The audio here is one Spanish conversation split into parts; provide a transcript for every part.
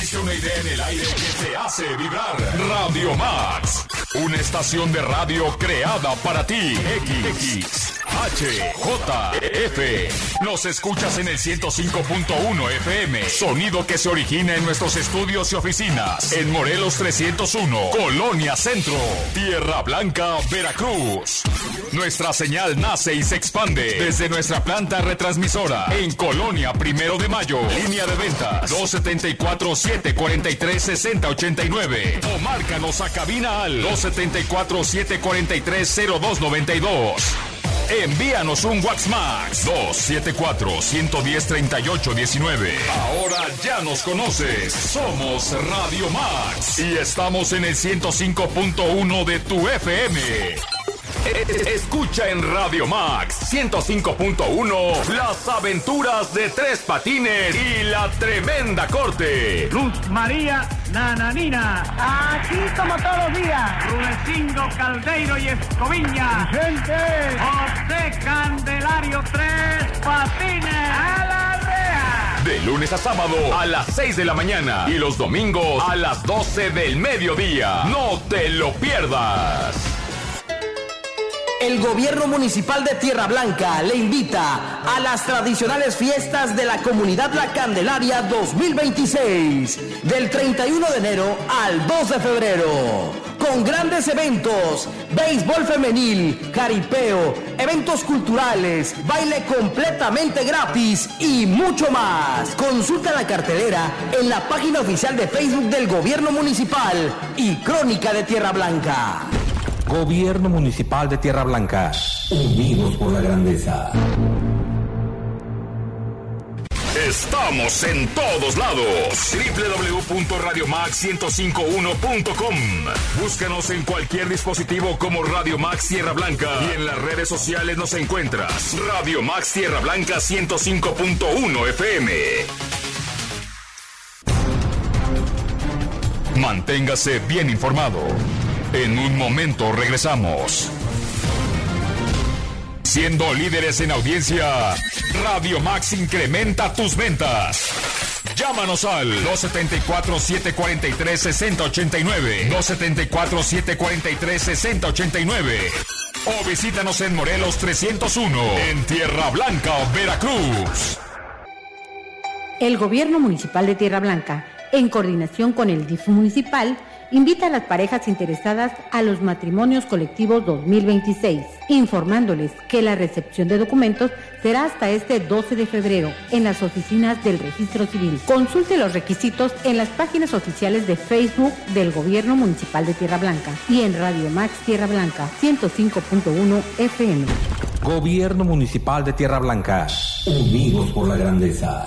Existe una idea en el aire que te hace vibrar. Radio Max, una estación de radio creada para ti. X, H, J, F. Nos escuchas en el 105.1 FM. Sonido que se origina en nuestros estudios y oficinas. En Morelos 301, Colonia Centro, Tierra Blanca, Veracruz. Nuestra señal nace y se expande desde nuestra planta retransmisora en Colonia Primero de Mayo. Línea de ventas 274-743-6089 o márcanos a cabina al 274-743-0292. Envíanos un WhatsApp 274-110-3819. Ahora ya nos conoces. Somos Radio Max y estamos en el 105.1 de tu FM. Escucha en Radio Max 105.1 las aventuras de Tres Patines y la Tremenda Corte. Luz María Nananina. Aquí como todos los días. Rudecindo Caldeiro y Escoviña. Gente. José Candelario Tres Patines. A la rea. De lunes a sábado a las 6 de la mañana y los domingos a las 12 del mediodía. No te lo pierdas. El gobierno municipal de Tierra Blanca le invita a las tradicionales fiestas de la comunidad La Candelaria 2026, del 31 de enero al 2 de febrero, con grandes eventos, béisbol femenil, jaripeo, eventos culturales, baile completamente gratis y mucho más. Consulta la cartelera en la página oficial de Facebook del gobierno municipal y Crónica de Tierra Blanca. Gobierno Municipal de Tierra Blanca. Unidos por la grandeza. Estamos en todos lados. www.radiomax1051.com. Búscanos en cualquier dispositivo como Radio Max Tierra Blanca y en las redes sociales nos encuentras. Radio Max Tierra Blanca 105.1 FM. Manténgase bien informado. En un momento regresamos. Siendo líderes en audiencia, Radio Max incrementa tus ventas. Llámanos al 274-743-6089, 274-743-6089 o visítanos en Morelos 301, en Tierra Blanca, Veracruz. El Gobierno Municipal de Tierra Blanca, en coordinación con el DIF municipal, invita a las parejas interesadas a los matrimonios colectivos 2026, informándoles que la recepción de documentos será hasta este 12 de febrero en las oficinas del Registro Civil. Consulte los requisitos en las páginas oficiales de Facebook del Gobierno Municipal de Tierra Blanca y en Radio Max Tierra Blanca 105.1 FM. Gobierno Municipal de Tierra Blanca. Unidos por la grandeza.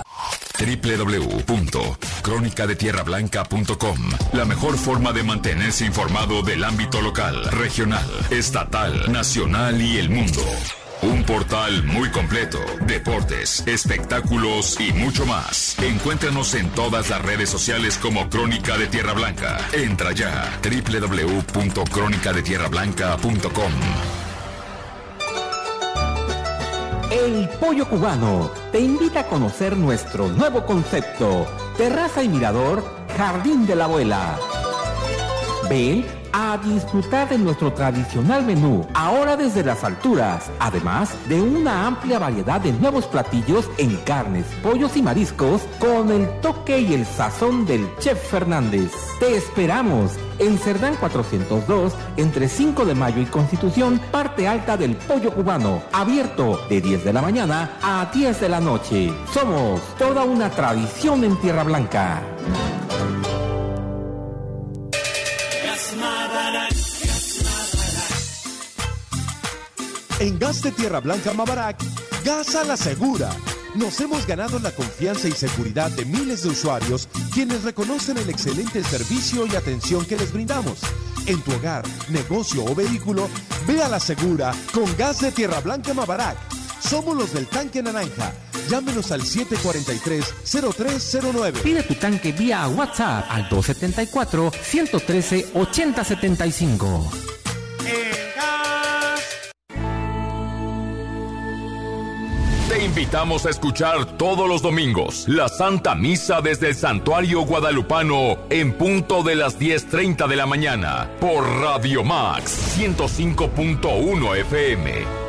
www.cronicadetierrablanca.com. La mejor forma de mantenerse informado del ámbito local, regional, estatal, nacional y el mundo. Un portal muy completo, deportes, espectáculos y mucho más. Encuéntranos en todas las redes sociales como Crónica de Tierra Blanca. Entra ya, www.cronicadetierrablanca.com. El Pollo Cubano te invita a conocer nuestro nuevo concepto, terraza y mirador, Jardín de la Abuela. Ven a disfrutar de nuestro tradicional menú, ahora desde las alturas, además de una amplia variedad de nuevos platillos en carnes, pollos y mariscos, con el toque y el sazón del Chef Fernández. Te esperamos en Cerdán 402, entre 5 de Mayo y Constitución, parte alta del Pollo Cubano, abierto de 10 de la mañana a 10 de la noche. Somos toda una tradición en Tierra Blanca. En Gas de Tierra Blanca Mavarac, Gas a la Segura. Nos hemos ganado la confianza y seguridad de miles de usuarios, quienes reconocen el excelente servicio y atención que les brindamos. En tu hogar, negocio o vehículo, ve a la Segura con Gas de Tierra Blanca Mavarac. Somos los del tanque naranja. Llámenos al 743-0309. Pide tu tanque vía WhatsApp al 274-113-8075. Te invitamos a escuchar todos los domingos la Santa Misa desde el Santuario Guadalupano en punto de las 10:30 de la mañana por Radio Max 105.1 FM.